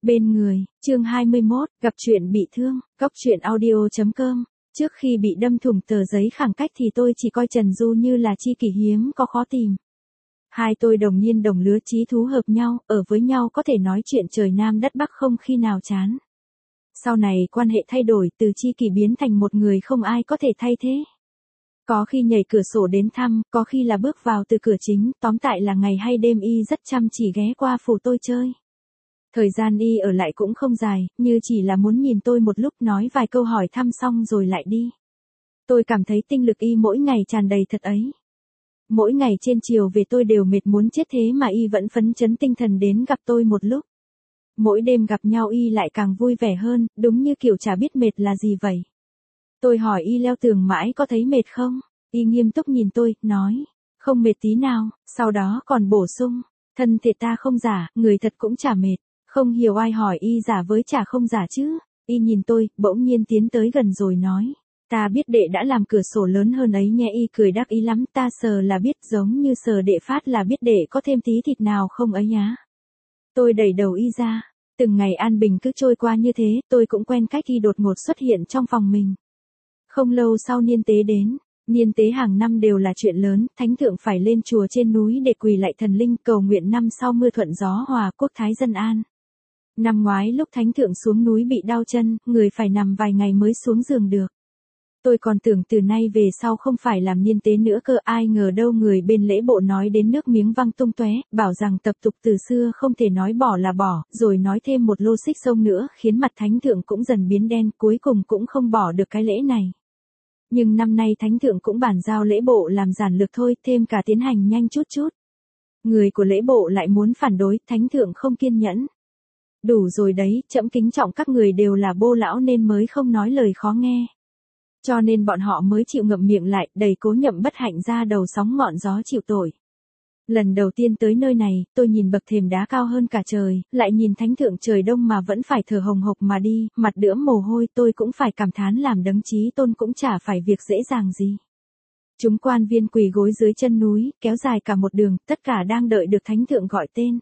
Bên người, chương 21, gặp chuyện bị thương, góc truyện audio.com. Trước khi bị đâm thủng tờ giấy khẳng cách thì tôi chỉ coi Trần Du như là tri kỷ hiếm có khó tìm. Hai tôi đồng niên đồng lứa chí thú hợp nhau, ở với nhau có thể nói chuyện trời Nam đất Bắc không khi nào chán. Sau này quan hệ thay đổi từ tri kỷ biến thành một người không ai có thể thay thế. Có khi nhảy cửa sổ đến thăm, có khi là bước vào từ cửa chính, tóm tại là ngày hay đêm y rất chăm chỉ ghé qua phủ tôi chơi. Thời gian y ở lại cũng không dài, như chỉ là muốn nhìn tôi một lúc nói vài câu hỏi thăm xong rồi lại đi. Tôi cảm thấy tinh lực y mỗi ngày tràn đầy thật ấy. Mỗi ngày trên chiều về tôi đều mệt muốn chết thế mà y vẫn phấn chấn tinh thần đến gặp tôi một lúc. Mỗi đêm gặp nhau y lại càng vui vẻ hơn, đúng như kiểu chả biết mệt là gì vậy. Tôi hỏi y leo tường mãi có thấy mệt không? Y nghiêm túc nhìn tôi, nói, không mệt tí nào, sau đó còn bổ sung, thân thể ta không giả, người thật cũng chả mệt. Không hiểu ai hỏi y giả với chả không giả chứ. Y nhìn tôi, bỗng nhiên tiến tới gần rồi nói, ta biết đệ đã làm cửa sổ lớn hơn ấy nhé. Y cười đắc ý lắm, ta sờ là biết, giống như sờ đệ phát là biết đệ có thêm tí thịt nào không ấy nhá. Tôi đẩy đầu y ra. Từng ngày an bình cứ trôi qua như thế, tôi cũng quen cách y đột ngột xuất hiện trong phòng mình. Không lâu sau niên tế đến. Niên tế hàng năm đều là chuyện lớn, thánh thượng phải lên chùa trên núi để quỳ lạy thần linh cầu nguyện năm sau mưa thuận gió hòa, quốc thái dân an. Năm ngoái lúc thánh thượng xuống núi bị đau chân, người phải nằm vài ngày mới xuống giường được. Tôi còn tưởng từ nay về sau không phải làm niên tế nữa cơ, ai ngờ đâu người bên lễ bộ nói đến nước miếng văng tung tóe, bảo rằng tập tục từ xưa không thể nói bỏ là bỏ, rồi nói thêm một lô xích sông nữa, khiến mặt thánh thượng cũng dần biến đen, cuối cùng cũng không bỏ được cái lễ này. Nhưng năm nay thánh thượng cũng bàn giao lễ bộ làm giản lược thôi, thêm cả tiến hành nhanh chút chút. Người của lễ bộ lại muốn phản đối, thánh thượng không kiên nhẫn. Đủ rồi đấy, trẫm kính trọng các người đều là bô lão nên mới không nói lời khó nghe. Cho nên bọn họ mới chịu ngậm miệng lại, đầy Cố Nhậm bất hạnh ra đầu sóng ngọn gió chịu tội. Lần đầu tiên tới nơi này, tôi nhìn bậc thềm đá cao hơn cả trời, lại nhìn thánh thượng trời đông mà vẫn phải thở hồng hộc mà đi, mặt đẫm mồ hôi, tôi cũng phải cảm thán làm đấng chí tôn cũng chả phải việc dễ dàng gì. Chúng quan viên quỳ gối dưới chân núi, kéo dài cả một đường, tất cả đang đợi được thánh thượng gọi tên.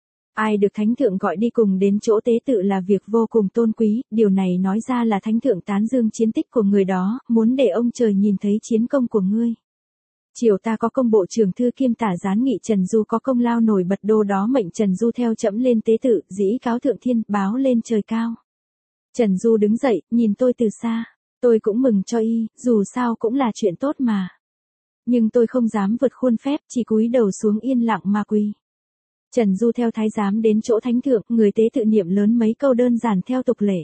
Ai được thánh thượng gọi đi cùng đến chỗ tế tự là việc vô cùng tôn quý, điều này nói ra là thánh thượng tán dương chiến tích của người đó, muốn để ông trời nhìn thấy chiến công của ngươi. Chiều ta có công bộ trưởng thư kiêm tả gián nghị Trần Du có công lao nổi bật đô đó mệnh Trần Du theo trẫm lên tế tự, dĩ cáo thượng thiên, báo lên trời cao. Trần Du đứng dậy, nhìn tôi từ xa. Tôi cũng mừng cho y, dù sao cũng là chuyện tốt mà. Nhưng tôi không dám vượt khuôn phép, chỉ cúi đầu xuống yên lặng mà quỳ. Trần Du theo thái giám đến chỗ thánh thượng, người tế tự niệm lớn mấy câu đơn giản theo tục lệ.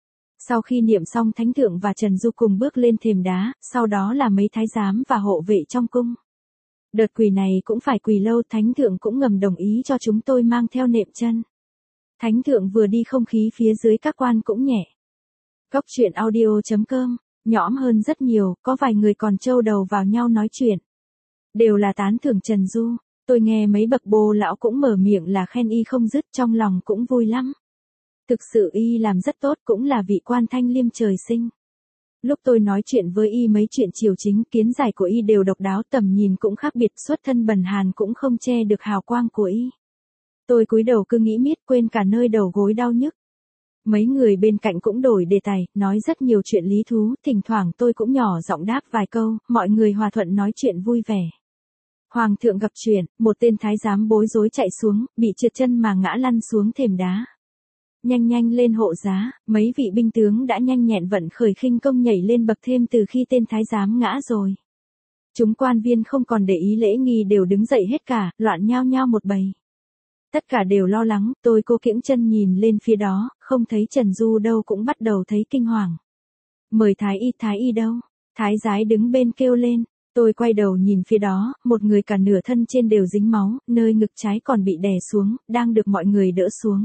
Sau khi niệm xong thánh thượng và Trần Du cùng bước lên thềm đá, sau đó là mấy thái giám và hộ vệ trong cung. Đợt quỳ này cũng phải quỳ lâu, thánh thượng cũng ngầm đồng ý cho chúng tôi mang theo nệm chân. Thánh thượng vừa đi không khí phía dưới các quan cũng nhẹ. Góc truyện audio.com, nhõm hơn rất nhiều, có vài người còn trâu đầu vào nhau nói chuyện. Đều là tán thưởng Trần Du. Tôi nghe mấy bậc bô lão cũng mở miệng là khen y không dứt, trong lòng cũng vui lắm. Thực sự y làm rất tốt, cũng là vị quan thanh liêm trời sinh. Lúc tôi nói chuyện với y mấy chuyện triều chính, kiến giải của y đều độc đáo, tầm nhìn cũng khác biệt, xuất thân bần hàn cũng không che được hào quang của y. Tôi cúi đầu cứ nghĩ miết, quên cả nơi đầu gối đau nhức. Mấy người bên cạnh cũng đổi đề tài, nói rất nhiều chuyện lý thú, thỉnh thoảng tôi cũng nhỏ giọng đáp vài câu, mọi người hòa thuận nói chuyện vui vẻ. Hoàng thượng gặp chuyện, một tên thái giám bối rối chạy xuống, bị trượt chân mà ngã lăn xuống thềm đá. Nhanh nhanh lên hộ giá, mấy vị binh tướng đã nhanh nhẹn vận khởi khinh công nhảy lên bậc thềm từ khi tên thái giám ngã rồi. Chúng quan viên không còn để ý lễ nghi đều đứng dậy hết cả, loạn nhao nhao một bầy. Tất cả đều lo lắng, tôi cố kiễng chân nhìn lên phía đó, không thấy Trần Du đâu cũng bắt đầu thấy kinh hoàng. Mời thái y đâu? Thái giái đứng bên kêu lên. Tôi quay đầu nhìn phía đó, một người cả nửa thân trên đều dính máu, nơi ngực trái còn bị đè xuống, đang được mọi người đỡ xuống.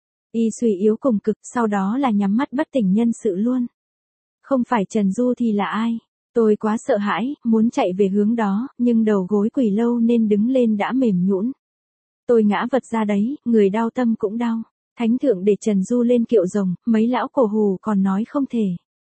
Y suy yếu cùng cực, sau đó là nhắm mắt bất tỉnh nhân sự luôn. Không phải Trần Du thì là ai? Tôi quá sợ hãi, muốn chạy về hướng đó, nhưng đầu gối quỳ lâu nên đứng lên đã mềm nhũn. Tôi ngã vật ra đấy, người đau tâm cũng đau. Thánh thượng để Trần Du lên kiệu rồng, mấy lão cổ hù còn nói không thể.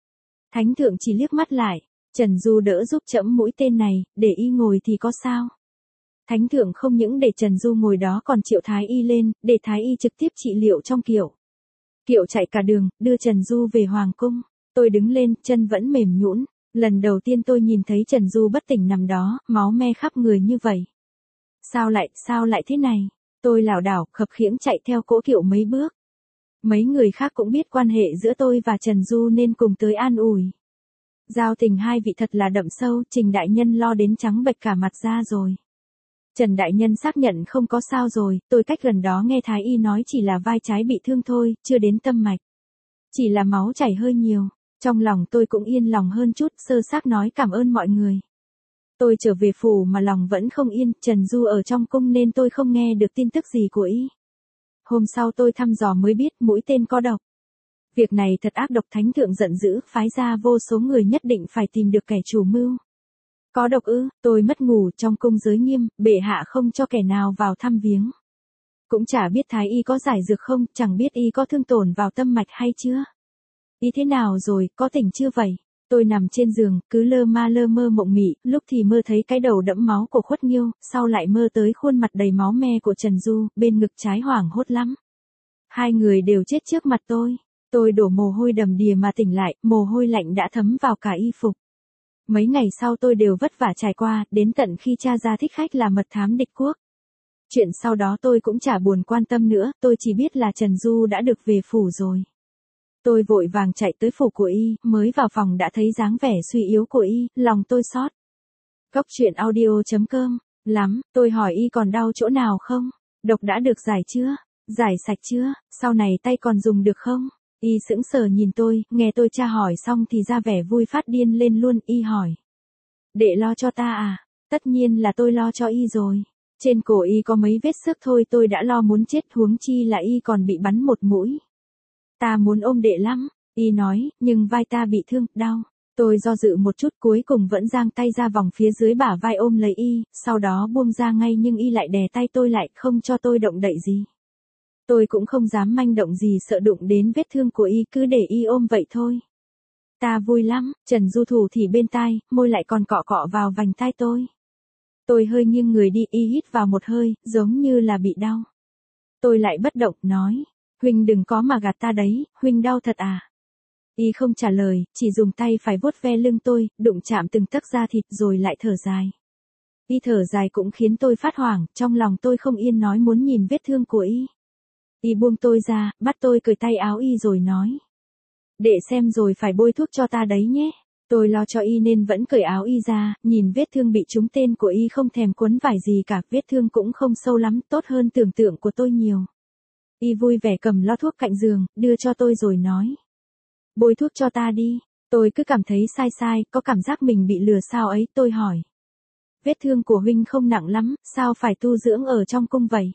Thánh thượng chỉ liếc mắt lại. Trần Du đỡ giúp trẫm mũi tên này, để y ngồi thì có sao? Thánh thượng không những để Trần Du ngồi đó còn triệu thái y lên, để thái y trực tiếp trị liệu trong kiệu. Kiệu chạy cả đường, đưa Trần Du về Hoàng cung. Tôi đứng lên, chân vẫn mềm nhũn. Lần đầu tiên tôi nhìn thấy Trần Du bất tỉnh nằm đó, máu me khắp người như vậy. Sao lại thế này? Tôi lảo đảo, khập khiễng chạy theo cỗ kiệu mấy bước. Mấy người khác cũng biết quan hệ giữa tôi và Trần Du nên cùng tới an ủi. Giao tình hai vị thật là đậm sâu, Trình đại nhân lo đến trắng bệch cả mặt ra rồi. Trần đại nhân xác nhận không có sao rồi, tôi cách gần đó nghe thái y nói chỉ là vai trái bị thương thôi, chưa đến tâm mạch. Chỉ là máu chảy hơi nhiều. Trong lòng tôi cũng yên lòng hơn chút, sơ xác nói cảm ơn mọi người. Tôi trở về phủ mà lòng vẫn không yên, Trần Du ở trong cung nên tôi không nghe được tin tức gì của y. Hôm sau tôi thăm dò mới biết mũi tên có độc. Việc này thật ác độc, thánh thượng giận dữ, phái ra vô số người nhất định phải tìm được kẻ chủ mưu. Có độc ư? Tôi mất ngủ, trong cung giới nghiêm, bệ hạ không cho kẻ nào vào thăm viếng. Cũng chả biết thái y có giải dược không, chẳng biết y có thương tổn vào tâm mạch hay chưa. Y thế nào rồi, có tỉnh chưa vậy? Tôi nằm trên giường, cứ lơ mơ mộng mị, lúc thì mơ thấy cái đầu đẫm máu của Khuất Nghiêu, sau lại mơ tới khuôn mặt đầy máu me của Trần Du, bên ngực trái hoảng hốt lắm. Hai người đều chết trước mặt tôi. Tôi đổ mồ hôi đầm đìa mà tỉnh lại, mồ hôi lạnh đã thấm vào cả y phục. Mấy ngày sau tôi đều vất vả trải qua, đến tận khi cha ra thích khách là mật thám địch quốc. Chuyện sau đó tôi cũng chả buồn quan tâm nữa, tôi chỉ biết là Trần Du đã được về phủ rồi. Tôi vội vàng chạy tới phủ của y, mới vào phòng đã thấy dáng vẻ suy yếu của y, lòng tôi xót. Cốc truyện audio.com, lắm, tôi hỏi y còn đau chỗ nào không? Độc đã được giải chưa? Giải sạch chưa? Sau này tay còn dùng được không? Y sững sờ nhìn tôi, nghe tôi tra hỏi xong thì ra vẻ vui phát điên lên luôn, y hỏi. Đệ lo cho ta à? Tất nhiên là tôi lo cho y rồi. Trên cổ y có mấy vết xước thôi tôi đã lo muốn chết, huống chi là y còn bị bắn một mũi. Ta muốn ôm đệ lắm, y nói, nhưng vai ta bị thương, đau. Tôi do dự một chút cuối cùng vẫn giang tay ra vòng phía dưới bả vai ôm lấy y, sau đó buông ra ngay nhưng y lại đè tay tôi lại không cho tôi động đậy gì. Tôi cũng không dám manh động gì sợ đụng đến vết thương của y, cứ để y ôm vậy thôi. Ta vui lắm, Trần Du thủ thì bên tai, môi lại còn cọ cọ vào vành tai tôi. Tôi hơi nghiêng người đi, y hít vào một hơi, giống như là bị đau. Tôi lại bất động, nói. Huynh đừng có mà gạt ta đấy, huynh đau thật à? Y không trả lời, chỉ dùng tay phải vuốt ve lưng tôi, đụng chạm từng tấc da thịt rồi lại thở dài. Y thở dài cũng khiến tôi phát hoảng, trong lòng tôi không yên nói muốn nhìn vết thương của y. Y buông tôi ra, bắt tôi cởi tay áo y rồi nói. Đệ xem rồi phải bôi thuốc cho ta đấy nhé. Tôi lo cho y nên vẫn cởi áo y ra, nhìn vết thương bị trúng tên của y không thèm quấn vải gì cả, vết thương cũng không sâu lắm, tốt hơn tưởng tượng của tôi nhiều. Y vui vẻ cầm lọ thuốc cạnh giường, đưa cho tôi rồi nói. Bôi thuốc cho ta đi. Tôi cứ cảm thấy sai, có cảm giác mình bị lừa sao ấy, tôi hỏi. Vết thương của huynh không nặng lắm, sao phải tu dưỡng ở trong cung vậy?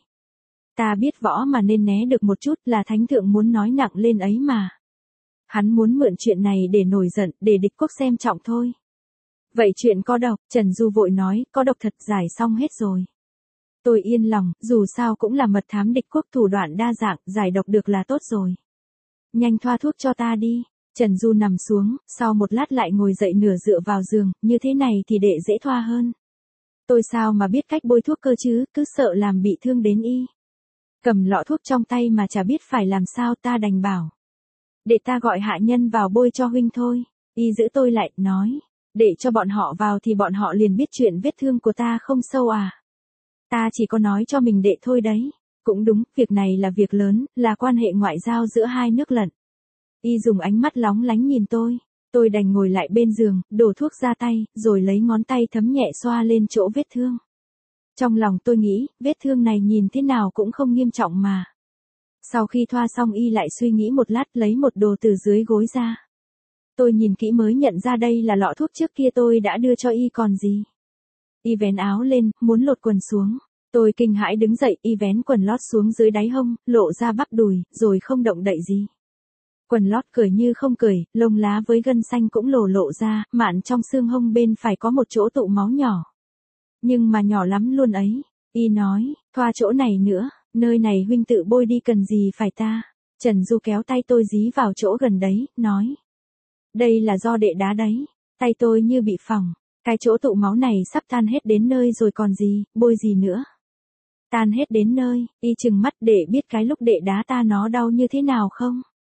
Ta biết võ mà nên né được một chút, là thánh thượng muốn nói nặng lên ấy mà. Hắn muốn mượn chuyện này để nổi giận, để địch quốc xem trọng thôi. Vậy chuyện có độc, Trần Du vội nói, có độc thật, giải xong hết rồi. Tôi yên lòng, dù sao cũng là mật thám địch quốc, thủ đoạn đa dạng, giải độc được là tốt rồi. Nhanh thoa thuốc cho ta đi. Trần Du nằm xuống, sau một lát lại ngồi dậy nửa dựa vào giường, như thế này thì đệ dễ thoa hơn. Tôi sao mà biết cách bôi thuốc cơ chứ, cứ sợ làm bị thương đến y. Cầm lọ thuốc trong tay mà chả biết phải làm sao, ta đành bảo. Để ta gọi hạ nhân vào bôi cho huynh thôi. Y giữ tôi lại, nói. Để cho bọn họ vào thì bọn họ liền biết chuyện vết thương của ta không sâu à. Ta chỉ có nói cho mình đệ thôi đấy. Cũng đúng, việc này là việc lớn, là quan hệ ngoại giao giữa hai nước lận. Y dùng ánh mắt lóng lánh nhìn tôi. Tôi đành ngồi lại bên giường, đổ thuốc ra tay, rồi lấy ngón tay thấm nhẹ xoa lên chỗ vết thương. Trong lòng tôi nghĩ, vết thương này nhìn thế nào cũng không nghiêm trọng mà. Sau khi thoa xong y lại suy nghĩ một lát, lấy một đồ từ dưới gối ra. Tôi nhìn kỹ mới nhận ra đây là lọ thuốc trước kia tôi đã đưa cho y còn gì. Y vén áo lên, muốn lột quần xuống. Tôi kinh hãi đứng dậy, y vén quần lót xuống dưới đáy hông, lộ ra bắp đùi, rồi không động đậy gì. Quần lót cởi như không cởi, lông lá với gân xanh cũng lộ ra, mạn trong xương hông bên phải có một chỗ tụ máu nhỏ. Nhưng mà nhỏ lắm luôn ấy. Y nói, thoa chỗ này nữa, nơi này huynh tự bôi đi cần gì phải ta. Trần Du kéo tay tôi dí vào chỗ gần đấy, nói. Đây là do đệ đá đấy. Tay tôi như bị phỏng. Cái chỗ tụ máu này sắp tan hết đến nơi rồi còn gì, bôi gì nữa. Tan hết đến nơi, y chừng mắt để biết cái lúc đệ đá ta nó đau như thế nào không?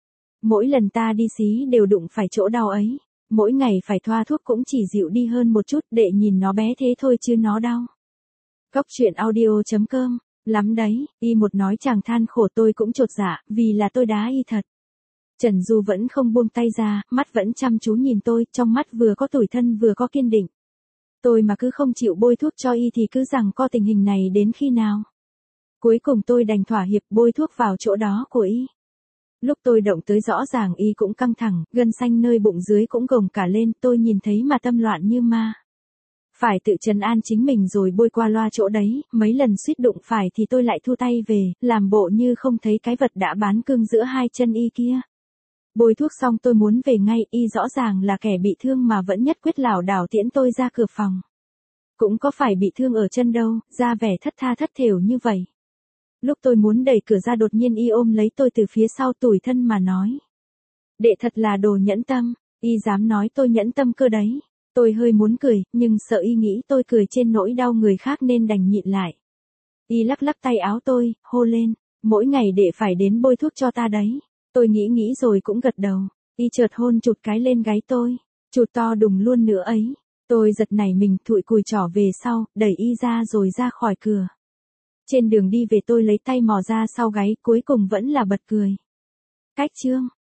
Mỗi lần ta đi xí đều đụng phải chỗ đau ấy. Mỗi ngày phải thoa thuốc cũng chỉ dịu đi hơn một chút để nhìn nó bé thế thôi chứ nó đau. Cóc truyện audio.com, lắm đấy, y một nói chàng than khổ tôi cũng chột dạ, vì là tôi đá y thật. Trần Du vẫn không buông tay ra, mắt vẫn chăm chú nhìn tôi, trong mắt vừa có tủi thân vừa có kiên định. Tôi mà cứ không chịu bôi thuốc cho y thì cứ rằng co tình hình này đến khi nào. Cuối cùng tôi đành thỏa hiệp bôi thuốc vào chỗ đó của y. Lúc tôi động tới rõ ràng y cũng căng thẳng, gân xanh nơi bụng dưới cũng gồng cả lên, tôi nhìn thấy mà tâm loạn như ma. Phải tự trấn an chính mình rồi bôi qua loa chỗ đấy, mấy lần suýt đụng phải thì tôi lại thu tay về, làm bộ như không thấy cái vật đã bán cưng giữa hai chân y kia. Bôi thuốc xong tôi muốn về ngay, y rõ ràng là kẻ bị thương mà vẫn nhất quyết lảo đảo tiễn tôi ra cửa phòng. Cũng có phải bị thương ở chân đâu, ra vẻ thất tha thất thểu như vậy. Lúc tôi muốn đẩy cửa ra đột nhiên y ôm lấy tôi từ phía sau tủi thân mà nói. Đệ thật là đồ nhẫn tâm, y dám nói tôi nhẫn tâm cơ đấy. Tôi hơi muốn cười, nhưng sợ y nghĩ tôi cười trên nỗi đau người khác nên đành nhịn lại. Y lắc lắc tay áo tôi, hô lên, mỗi ngày đệ phải đến bôi thuốc cho ta đấy. Tôi nghĩ rồi cũng gật đầu. Y chợt hôn chụt cái lên gáy tôi, chụt to đùng luôn nữa ấy. Tôi giật nảy mình thụi cùi trỏ về sau, đẩy y ra rồi ra khỏi cửa. Trên đường đi về tôi lấy tay mò ra sau gáy, cuối cùng vẫn là bật cười. Cách chương